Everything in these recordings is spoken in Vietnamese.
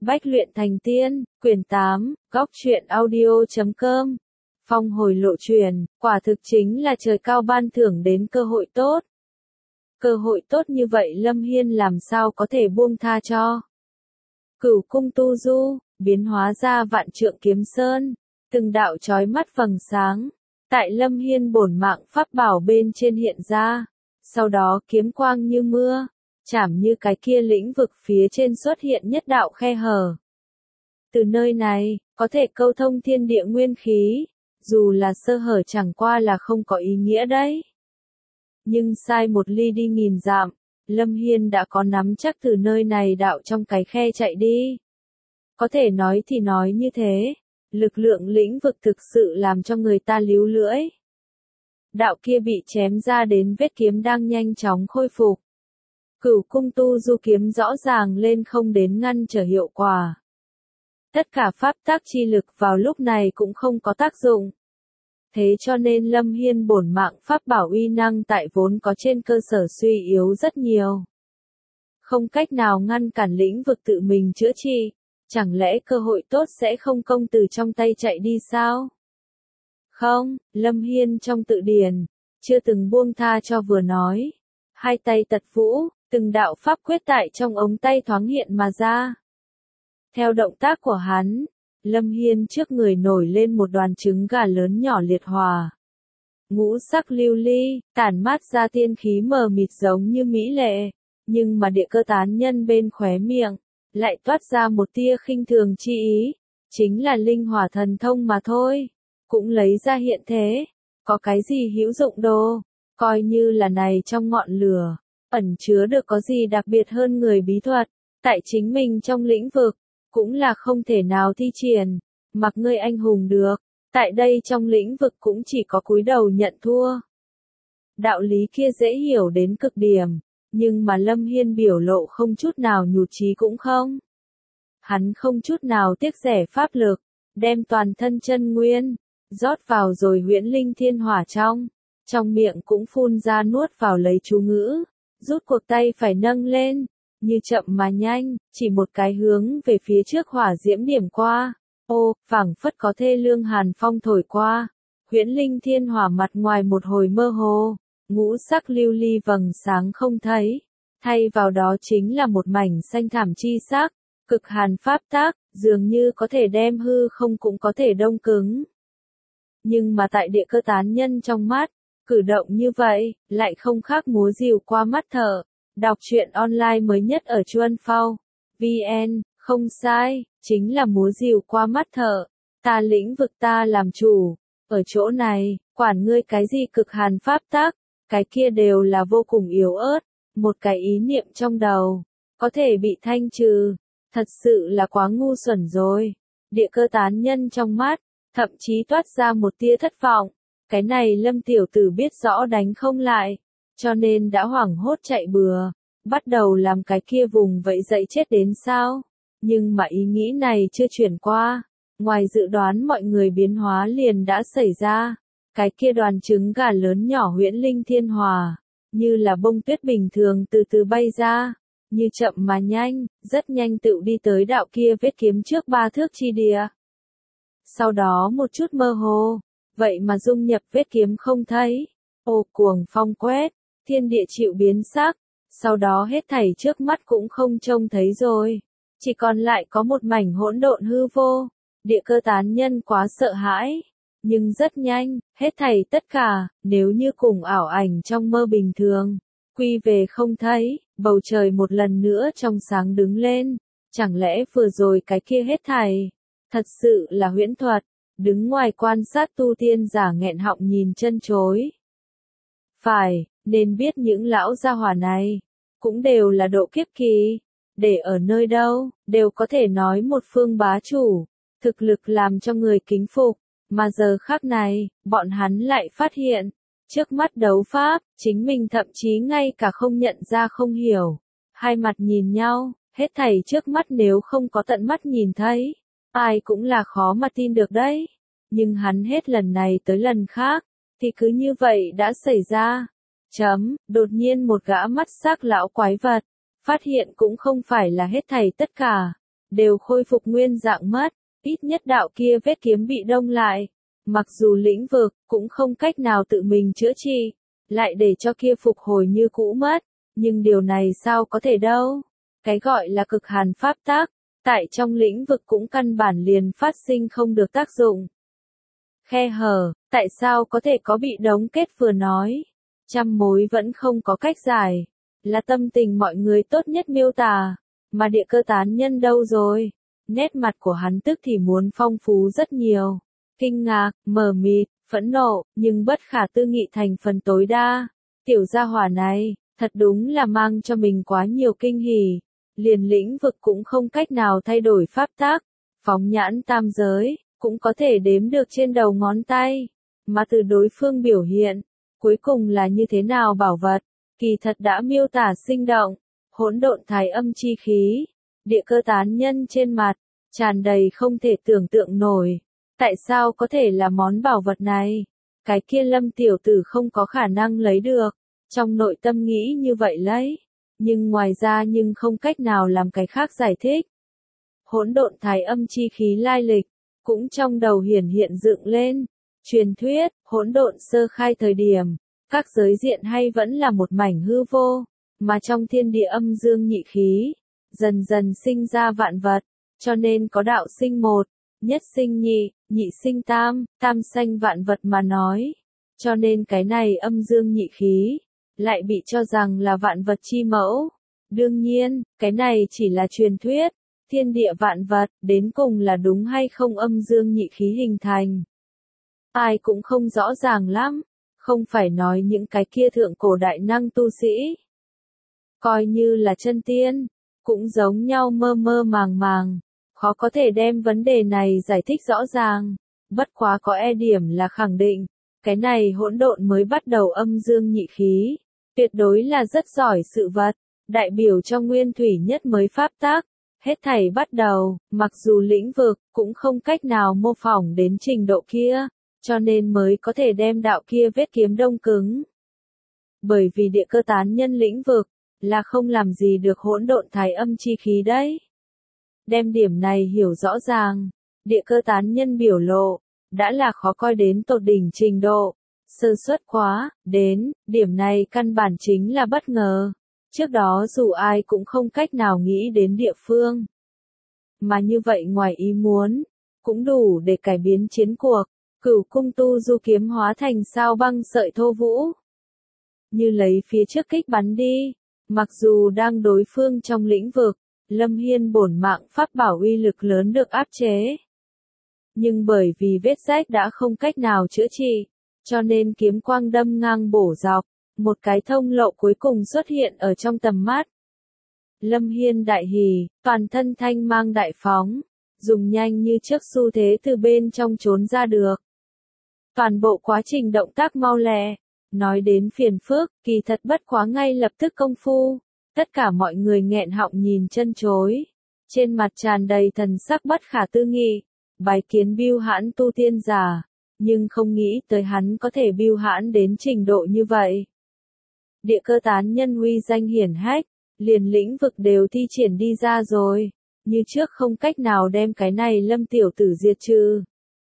Bách luyện thành tiên, quyển 8, góc truyện audio.com. Phong hồi lộ truyền, quả thực chính là trời cao ban thưởng đến cơ hội tốt. Cơ hội tốt như vậy Lâm Hiên làm sao có thể buông tha cho. Cửu cung tu du, biến hóa ra vạn trượng kiếm sơn, từng đạo chói mắt vầng sáng, tại Lâm Hiên bổn mạng pháp bảo bên trên hiện ra, sau đó kiếm quang như mưa, chảm như cái kia lĩnh vực phía trên xuất hiện nhất đạo khe hở. Từ nơi này, có thể câu thông thiên địa nguyên khí, dù là sơ hở chẳng qua là không có ý nghĩa đấy. Nhưng sai một ly đi nghìn dặm, Lâm Hiên đã có nắm chắc từ nơi này đạo trong cái khe chạy đi. Có thể nói thì nói như thế, lực lượng lĩnh vực thực sự làm cho người ta líu lưỡi. Đạo kia bị chém ra đến vết kiếm đang nhanh chóng khôi phục. Cửu cung tu du kiếm rõ ràng lên không đến ngăn trở hiệu quả. Tất cả pháp tác chi lực vào lúc này cũng không có tác dụng. Thế cho nên Lâm Hiên bổn mạng pháp bảo uy năng tại vốn có trên cơ sở suy yếu rất nhiều. Không cách nào ngăn cản lĩnh vực tự mình chữa trị, chẳng lẽ cơ hội tốt sẽ không công từ trong tay chạy đi sao? Không, Lâm Hiên trong tự điển, chưa từng buông tha cho vừa nói. Hai tay tật vũ, từng đạo pháp quyết tại trong ống tay thoáng hiện mà ra. Theo động tác của hắn, Lâm Hiên trước người nổi lên một đoàn trứng gà lớn nhỏ liệt hòa. Ngũ sắc lưu ly, tản mát ra tiên khí mờ mịt giống như mỹ lệ, nhưng mà địa cơ tán nhân bên khóe miệng, lại toát ra một tia khinh thường chi ý, chính là linh hỏa thần thông mà thôi, cũng lấy ra hiện thế, có cái gì hữu dụng đồ, coi như là này trong ngọn lửa, ẩn chứa được có gì đặc biệt hơn người bí thuật, tại chính mình trong lĩnh vực, cũng là không thể nào thi triển, mặc ngươi anh hùng được, tại đây trong lĩnh vực cũng chỉ có cúi đầu nhận thua. Đạo lý kia dễ hiểu đến cực điểm, nhưng mà Lâm Hiên biểu lộ không chút nào nhụt chí cũng không. Hắn không chút nào tiếc rẻ pháp lực, đem toàn thân chân nguyên, rót vào rồi huyễn linh thiên hỏa trong miệng cũng phun ra nuốt vào lấy chú ngữ, rút cuộc tay phải nâng lên, như chậm mà nhanh, chỉ một cái hướng về phía trước hỏa diễm điểm qua, phảng phất có thê lương hàn phong thổi qua, huyễn linh thiên hỏa mặt ngoài một hồi mơ hồ, ngũ sắc lưu ly vầng sáng không thấy, thay vào đó chính là một mảnh xanh thảm chi sắc, cực hàn pháp tác, dường như có thể đem hư không cũng có thể đông cứng. Nhưng mà tại địa cơ tán nhân trong mắt, cử động như vậy, lại không khác múa rìu qua mắt thợ. Đọc truyện online mới nhất ở Chuan Phao, VN, không sai, chính là múa rìu qua mắt thợ. Ta lĩnh vực ta làm chủ, ở chỗ này, quản ngươi cái gì cực hàn pháp tác, cái kia đều là vô cùng yếu ớt, một cái ý niệm trong đầu, có thể bị thanh trừ, thật sự là quá ngu xuẩn rồi. Địa cơ tán nhân trong mắt, thậm chí toát ra một tia thất vọng, cái này Lâm tiểu tử biết rõ đánh không lại. Cho nên đã hoảng hốt chạy bừa, bắt đầu làm cái kia vùng vậy dậy chết đến sao? Nhưng mà ý nghĩ này chưa chuyển qua, ngoài dự đoán mọi người biến hóa liền đã xảy ra. Cái kia đoàn trứng gà lớn nhỏ huyễn linh thiên hòa, như là bông tuyết bình thường từ từ bay ra, như chậm mà nhanh, rất nhanh tựu đi tới đạo kia vết kiếm trước 3 thước chi địa. Sau đó một chút mơ hồ, vậy mà dung nhập vết kiếm không thấy. Cuồng phong quét, thiên địa chịu biến sắc, sau đó hết thảy trước mắt cũng không trông thấy rồi, chỉ còn lại có một mảnh hỗn độn hư vô. Địa cơ tán nhân quá sợ hãi, nhưng rất nhanh, hết thảy tất cả, nếu như cùng ảo ảnh trong mơ bình thường, quy về không thấy, bầu trời một lần nữa trong sáng đứng lên, chẳng lẽ vừa rồi cái kia hết thảy, thật sự là huyễn thuật, đứng ngoài quan sát tu tiên giả nghẹn họng nhìn chân chối. Phải, nên biết những lão gia hỏa này, cũng đều là độ kiếp kỳ, để ở nơi đâu, đều có thể nói một phương bá chủ, thực lực làm cho người kính phục, mà giờ khắc này, bọn hắn lại phát hiện, trước mắt đấu pháp, chính mình thậm chí ngay cả không nhận ra không hiểu, hai mặt nhìn nhau, hết thảy trước mắt nếu không có tận mắt nhìn thấy, ai cũng là khó mà tin được đấy, nhưng hắn hết lần này tới lần khác, thì cứ như vậy đã xảy ra. Đột nhiên một gã mắt sắc lão quái vật, phát hiện cũng không phải là hết thảy tất cả, đều khôi phục nguyên dạng mất, ít nhất đạo kia vết kiếm bị đông lại. Mặc dù lĩnh vực cũng không cách nào tự mình chữa trị, lại để cho kia phục hồi như cũ mất, nhưng điều này sao có thể đâu? Cái gọi là cực hàn pháp tắc, tại trong lĩnh vực cũng căn bản liền phát sinh không được tác dụng. Khe hở, tại sao có thể có bị đóng kết vừa nói? Trăm mối vẫn không có cách giải, là tâm tình mọi người tốt nhất miêu tả, mà địa cơ tán nhân đâu rồi? Nét mặt của hắn tức thì muốn phong phú rất nhiều. Kinh ngạc, mờ mịt, phẫn nộ, nhưng bất khả tư nghị thành phần tối đa. Tiểu gia hỏa này, thật đúng là mang cho mình quá nhiều kinh hỉ. Liền lĩnh vực cũng không cách nào thay đổi pháp tắc, phóng nhãn tam giới, cũng có thể đếm được trên đầu ngón tay. Mà từ đối phương biểu hiện, cuối cùng là như thế nào bảo vật, kỳ thật đã miêu tả sinh động, hỗn độn thái âm chi khí, địa cơ tán nhân trên mặt, tràn đầy không thể tưởng tượng nổi. Tại sao có thể là món bảo vật này? Cái kia Lâm tiểu tử không có khả năng lấy được. Trong nội tâm nghĩ như vậy lấy. Nhưng ngoài ra nhưng không cách nào làm cái khác giải thích. Hỗn độn thái âm chi khí lai lịch, cũng trong đầu hiển hiện dựng lên. Truyền thuyết, hỗn độn sơ khai thời điểm, các giới diện hay vẫn là một mảnh hư vô, mà trong thiên địa âm dương nhị khí, dần dần sinh ra vạn vật, cho nên có đạo sinh một, nhất sinh nhị, nhị sinh tam, tam sanh vạn vật mà nói. Cho nên cái này âm dương nhị khí, lại bị cho rằng là vạn vật chi mẫu. Đương nhiên, cái này chỉ là truyền thuyết, thiên địa vạn vật, đến cùng là đúng hay không âm dương nhị khí hình thành. Ai cũng không rõ ràng lắm, không phải nói những cái kia thượng cổ đại năng tu sĩ. Coi như là chân tiên, cũng giống nhau mơ mơ màng màng, khó có thể đem vấn đề này giải thích rõ ràng. Bất quá có điểm là khẳng định, cái này hỗn độn mới bắt đầu âm dương nhị khí, tuyệt đối là rất giỏi sự vật, đại biểu cho nguyên thủy nhất mới pháp tắc. Hết thảy bắt đầu, mặc dù lĩnh vực cũng không cách nào mô phỏng đến trình độ kia, cho nên mới có thể đem đạo kia vết kiếm đông cứng. Bởi vì địa cơ tán nhân lĩnh vực, là không làm gì được hỗn độn thái âm chi khí đấy. Đem điểm này hiểu rõ ràng, địa cơ tán nhân biểu lộ, đã là khó coi đến tột đỉnh trình độ, sơ suất quá, đến, điểm này căn bản chính là bất ngờ. Trước đó dù ai cũng không cách nào nghĩ đến địa phương. Mà như vậy ngoài ý muốn, cũng đủ để cải biến chiến cuộc, Cửu cung tu du kiếm hóa thành sao băng sợi thô vũ. Như lấy phía trước kích bắn đi, mặc dù đang đối phương trong lĩnh vực, Lâm Hiên bổn mạng pháp bảo uy lực lớn được áp chế. Nhưng bởi vì vết rách đã không cách nào chữa trị, cho nên kiếm quang đâm ngang bổ dọc, một cái thông lộ cuối cùng xuất hiện ở trong tầm mắt. Lâm Hiên đại hỉ, toàn thân thanh mang đại phóng, dùng nhanh như trước xu thế từ bên trong trốn ra được. Toàn bộ quá trình động tác mau lẹ, nói đến phiền phức, kỳ thật bất quá ngay lập tức công phu. Tất cả mọi người nghẹn họng nhìn chân chối, trên mặt tràn đầy thần sắc bất khả tư nghị, bái kiến bưu hãn tu tiên giả, nhưng không nghĩ tới hắn có thể bưu hãn đến trình độ như vậy. Địa cơ tán nhân uy danh hiển hách, liền lĩnh vực đều thi triển đi ra rồi, như trước không cách nào đem cái này Lâm tiểu tử diệt trừ.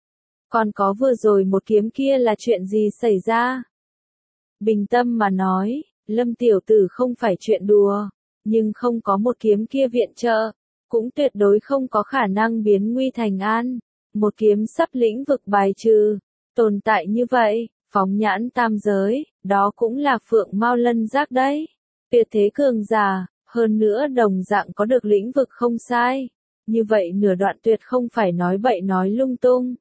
Còn có vừa rồi một kiếm kia là chuyện gì xảy ra? Bình tâm mà nói, Lâm tiểu tử không phải chuyện đùa, nhưng không có một kiếm kia viện trợ, cũng tuyệt đối không có khả năng biến nguy thành an. Một kiếm sắp lĩnh vực bài trừ, tồn tại như vậy, phóng nhãn tam giới, đó cũng là phượng mao lân giác đấy. Tuyệt thế cường giả, hơn nữa đồng dạng có được lĩnh vực không sai. Như vậy nửa đoạn tuyệt không phải nói bậy nói lung tung.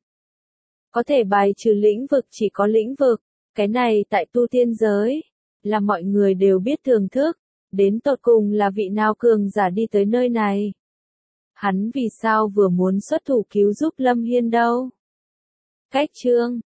Có thể bài trừ lĩnh vực chỉ có lĩnh vực, cái này tại tu tiên giới, là mọi người đều biết thưởng thức, đến tột cùng là vị nào cường giả đi tới nơi này. Hắn vì sao vừa muốn xuất thủ cứu giúp Lâm Hiên đâu? Cách chương